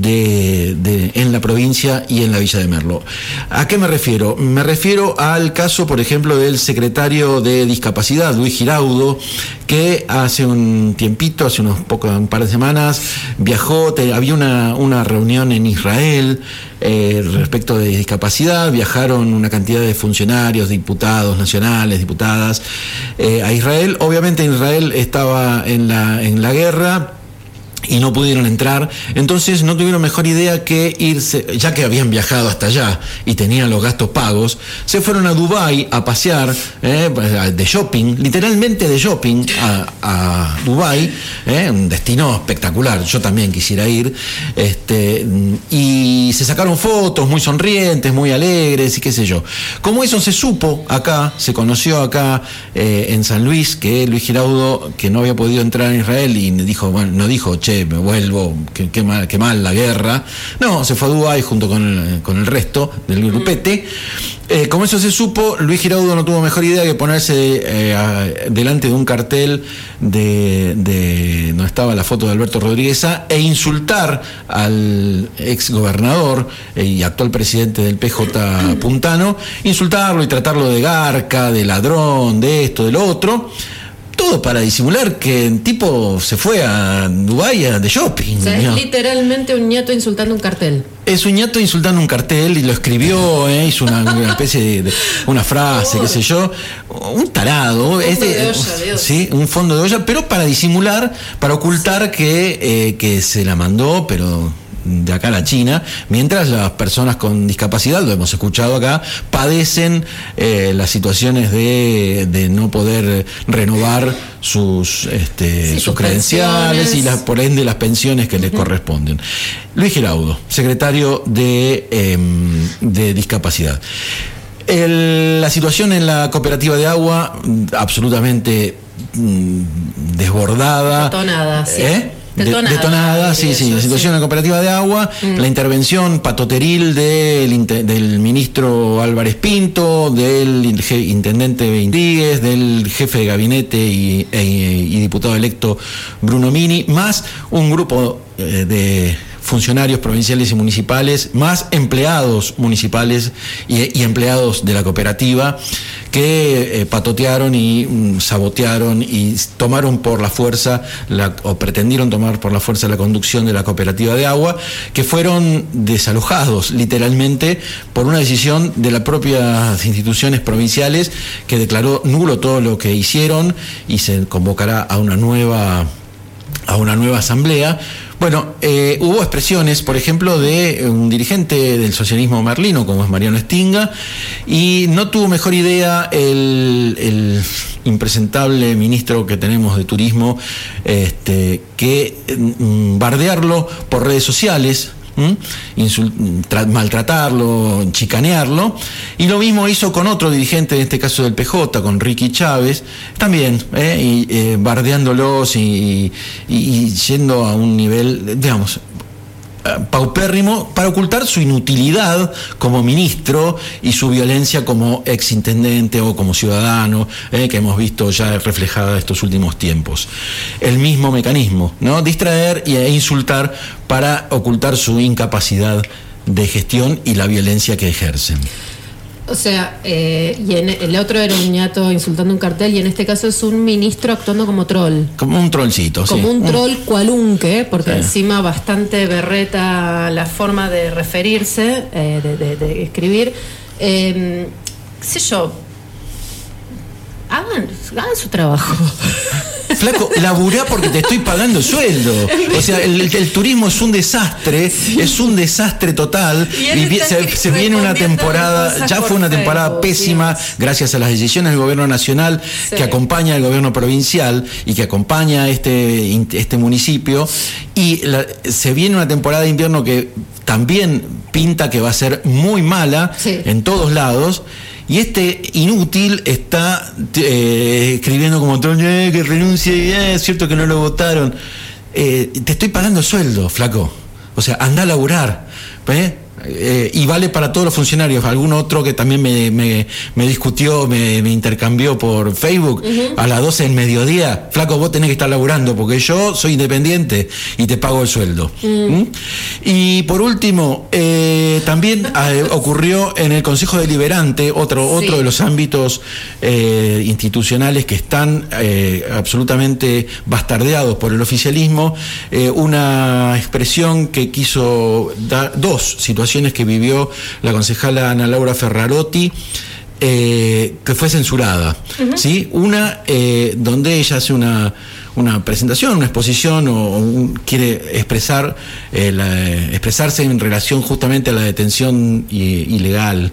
de, de, en la provincia y en la Villa de Merlo. ¿A qué me refiero? Me refiero al caso, por ejemplo, del secretario de Discapacidad, Luis Giraudo, que hace un tiempito, hace unos pocos, un par de semanas, viajó, te, había una, una reunión en Israel eh, respecto de discapacidad, viajaron una cantidad de funcionarios, diputados nacionales, diputadas, eh, a Israel. Obviamente Israel estaba en la, en la guerra y no pudieron entrar, entonces no tuvieron mejor idea que irse, ya que habían viajado hasta allá y tenían los gastos pagos, se fueron a Dubái a pasear, eh, de shopping, literalmente de shopping a, a Dubái, eh, un destino espectacular, yo también quisiera ir, este, y se sacaron fotos muy sonrientes, muy alegres y qué sé yo. Como eso se supo acá, se conoció acá eh, en San Luis, que Luis Giraudo, que no había podido entrar en Israel y dijo, bueno, no dijo, che, me vuelvo, qué, qué, mal, qué mal la guerra. No, se fue a Dubái junto con el, con el resto del grupete. Eh, como eso se supo, Luis Giraudo no tuvo mejor idea que ponerse eh, a, delante de un cartel de, de donde estaba la foto de Alberto Rodríguez e insultar al ex gobernador eh, y actual presidente del P J Puntano, insultarlo y tratarlo de garca, de ladrón, de esto, de lo otro. Todo para disimular que el tipo se fue a Dubái de shopping. O sea, es literalmente un ñato insultando un cartel. Es un ñato insultando un cartel y lo escribió, eh, hizo una, una especie de, de una frase, qué sé yo, un tarado, un fondo este, de olla, Dios. Sí, un fondo de olla, pero para disimular, para ocultar que, eh, que se la mandó, pero de acá a la China, mientras las personas con discapacidad, lo hemos escuchado acá, padecen eh, las situaciones de, de no poder renovar sus, este, sí, sus, sus credenciales pensiones. y las, por ende las pensiones que uh-huh. les corresponden. Luis Giraudo, secretario de, eh, de Discapacidad. El, la situación en la cooperativa de agua, absolutamente mm, desbordada. Detonada, sí. ¿Eh? Detonada, de, detonada sí, sí, la situación sí. en la cooperativa de agua, mm. la intervención patoteril del, del ministro Álvarez Pinto, del intendente Rodríguez, del jefe de gabinete y, e, y diputado electo Bruno Mini, más un grupo eh, de funcionarios provinciales y municipales, más empleados municipales y, y empleados de la cooperativa que eh, patotearon y mm, sabotearon y tomaron por la fuerza la, o pretendieron tomar por la fuerza la conducción de la cooperativa de agua, que fueron desalojados literalmente por una decisión de las propias instituciones provinciales que declaró nulo todo lo que hicieron y se convocará a una nueva a una nueva asamblea Bueno, eh, hubo expresiones, por ejemplo, de un dirigente del socialismo merlino, como es Mariano Stinga, y no tuvo mejor idea el, el impresentable ministro que tenemos de turismo este, que mm, bardearlo por redes sociales, Insult- tra- maltratarlo, chicanearlo, y lo mismo hizo con otro dirigente, en este caso del P J, con Ricky Chávez, también, eh, y, eh, bardeándolos y, y, y yendo a un nivel, digamos, paupérrimo para ocultar su inutilidad como ministro y su violencia como exintendente o como ciudadano, eh, que hemos visto ya reflejada estos últimos tiempos. El mismo mecanismo, ¿no? Distraer e insultar para ocultar su incapacidad de gestión y la violencia que ejercen. O sea, eh, y en el otro era un ñato insultando un cartel, y en este caso es un ministro actuando como troll. Como un trollcito, Como sí. un troll cualunque, porque Sí. encima bastante berreta la forma de referirse, eh, de, de- de escribir. Eh, qué sé yo, hagan, hagan su trabajo. Flaco, laburá porque te estoy pagando el sueldo. O sea, el, el- el turismo es un desastre, sí. es un desastre total. Y él Y vi- está se, se viene una respondiendo temporada, cosas ya por fue una temporada Facebook, pésima, yes. gracias a las decisiones del gobierno nacional Sí. que acompaña al gobierno provincial y que acompaña este, este municipio. Y la- se viene una temporada de invierno que también pinta que va a ser muy mala Sí. en todos lados. Y este inútil está eh, escribiendo como eh, que renuncie, eh, es cierto que no lo votaron. Eh, te estoy pagando el sueldo, flaco. O sea, anda a laburar. ¿eh? Eh, y vale para todos los funcionarios. Algún otro que también me, me, me discutió, me, me intercambió por Facebook, uh-huh. a las doce del mediodía, flaco, vos tenés que estar laburando porque yo soy independiente y te pago el sueldo. Mm. ¿Mm? Y por último, eh, también eh, ocurrió en el Consejo Deliberante, otro, sí. otro de los ámbitos eh, institucionales que están eh, absolutamente bastardeados por el oficialismo, eh, una expresión que quiso dar dos situaciones que vivió la concejala Ana Laura Ferrarotti, eh, que fue censurada. Uh-huh. ¿Sí? Una eh, donde ella hace una, una presentación, una exposición, o, o un, quiere expresar eh, la, expresarse en relación justamente a la detención i, ilegal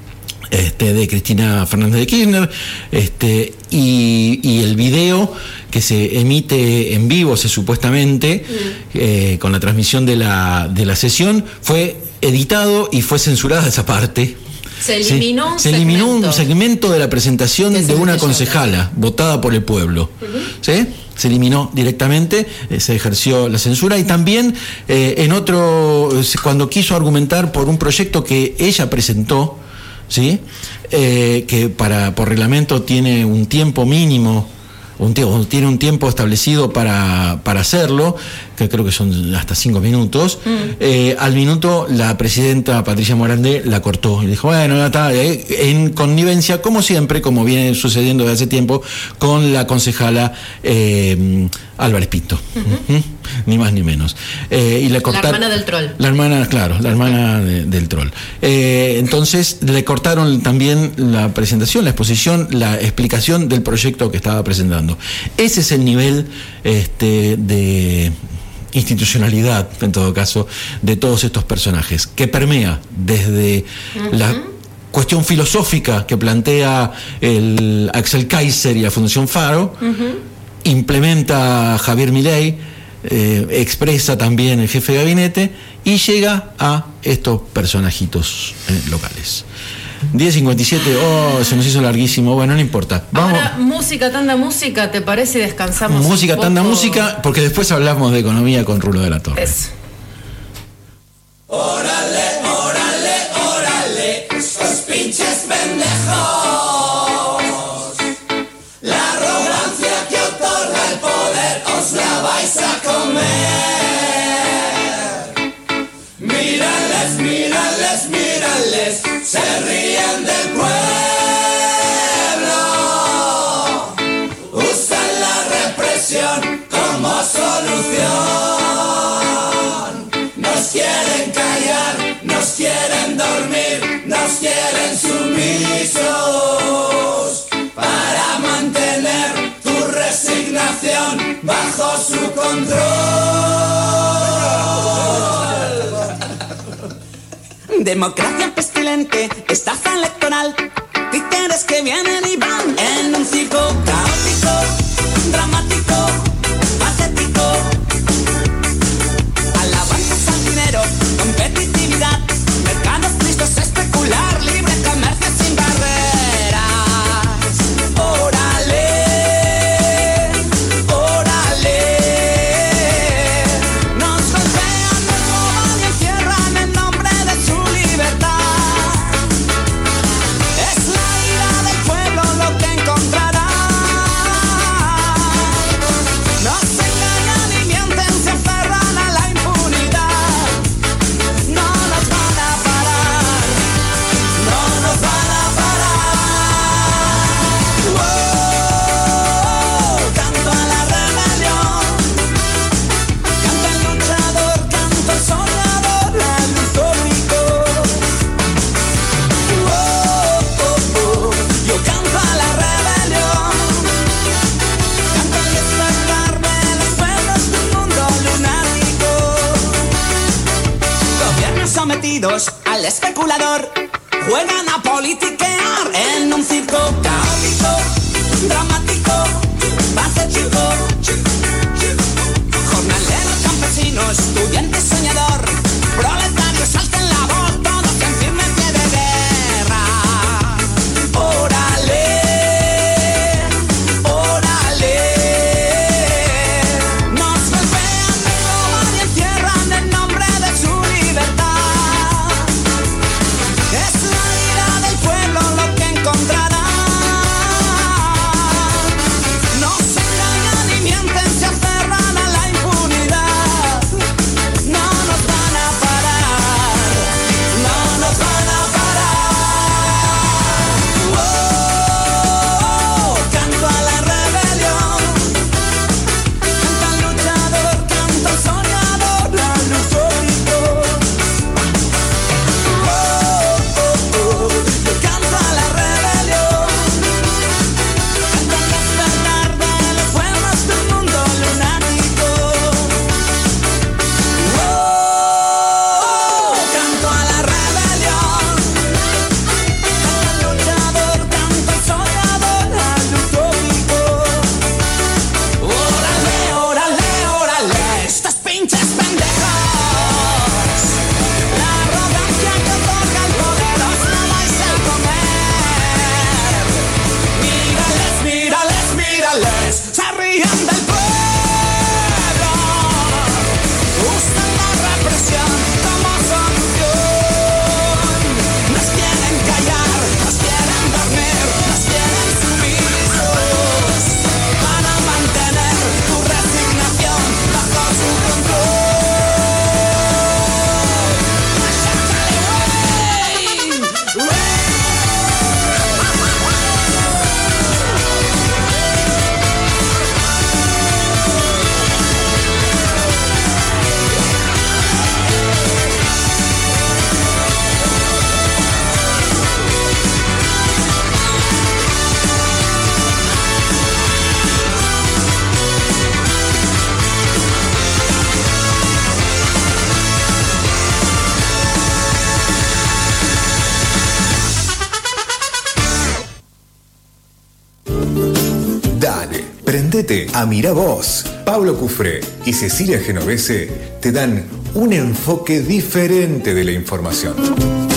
Este, de Cristina Fernández de Kirchner, este, y, y el video que se emite en vivo, se supuestamente, mm. eh, con la transmisión de la, de la sesión, fue editado y fue censurada esa parte. Se eliminó ¿sí? un Se eliminó segmento. un segmento de la presentación de una concejala votada por el pueblo. Uh-huh. ¿Sí? Se eliminó directamente, eh, se ejerció la censura, y también eh, en otro, cuando quiso argumentar por un proyecto que ella presentó, ¿sí? Eh, que para por reglamento tiene un tiempo mínimo, un tiempo, tiene un tiempo establecido para, para hacerlo, que creo que son hasta cinco minutos. Mm. Eh, al minuto la presidenta Patricia Morandé la cortó y dijo, bueno, ya está, eh, en connivencia, como siempre, como viene sucediendo desde hace tiempo, con la concejala eh, Álvarez Pinto. Uh-huh. ¿Mm? Ni más ni menos. Eh, y le cortaron, la hermana del troll. La hermana, claro, la hermana de, del troll. Eh, entonces le cortaron también la presentación, la exposición, la explicación del proyecto que estaba presentando. Ese es el nivel este, de institucionalidad, en todo caso, de todos estos personajes, que permea desde uh-huh. la cuestión filosófica que plantea el Axel Kaiser y la Fundación Faro, uh-huh. implementa Javier Milei, eh, expresa también el jefe de gabinete, y llega a estos personajitos eh, locales. diez cincuenta y siete, oh, se nos hizo larguísimo, bueno, no importa. Vamos. Ahora, música, tanda música, ¿te parece? Y descansamos Música, un tanda poco. música, porque después hablamos de economía con Rulo de la Torre. Eso. Órale, órale, órale, estos pinches pendejos. La arrogancia que otorga el poder os la vais a comer. Mírales, mírales, mírales, se ríen del pueblo. Usan la represión como solución. Nos quieren callar, nos quieren dormir, nos quieren sumisos para mantener tu resignación bajo su control. Democracia pestilente, estafa electoral, títeres que vienen y van en un circo caótico, dramático, patético. Alabanzas al dinero, competitividad, mercados tristes, especular, libre comercio sin barreras. Órale, órale. Nos golpean, nos roban y encierran en nombre de su libertad. Es la ira del pueblo lo que encontrará. No se engañan ni mienten, se aferran a la impunidad. No nos van a parar, no nos van a parar. Wow, canto a la rebelión, canta el luchador, canto el soñador, al utópico. Wow, oh, oh, yo canto a la rebelión, canto el despertar de los pueblos de un mundo lunático. Gobiernos sometidos al especulador juegan a politiquear en un circo caótico, dramático, patético. Jornaleros, campesinos, estudiantes, soñador, proletarios, alzan la voz, todos en firme pie de guerra. Órale, órale. Nos golpean, nos roban y encierran en nombre de su libertad. Es la ira del pueblo lo que encontrará. No se engañan ni mienten, se aferran a la impunidad. No nos van a parar, no nos van a parar. Wow, canto a la rebelión, canta el luchador, canta el soñador, al utópico. Wow, oh, oh, yo canto a la rebelión, canto el despertar de los pueblos de un mundo lunático. Wow, canto a la rebelión, canta el luchador, canta el soñador, al utópico. Órale, órale, órale, estas pinches pendejos. La arrogancia que otorga el poder os la vais a comer. Mírales, mírales, mírales, se ríen del pueblo. Usan la represión como solución. Nos quieren callar, nos quieren dormir, nos quieren sumisos. Van a mantener tu resignación bajo su control. ¡Échale, güey! Dale, prendete a Mirá Vos. Pablo Cufré y Cecilia Genovese te dan un enfoque diferente de la información.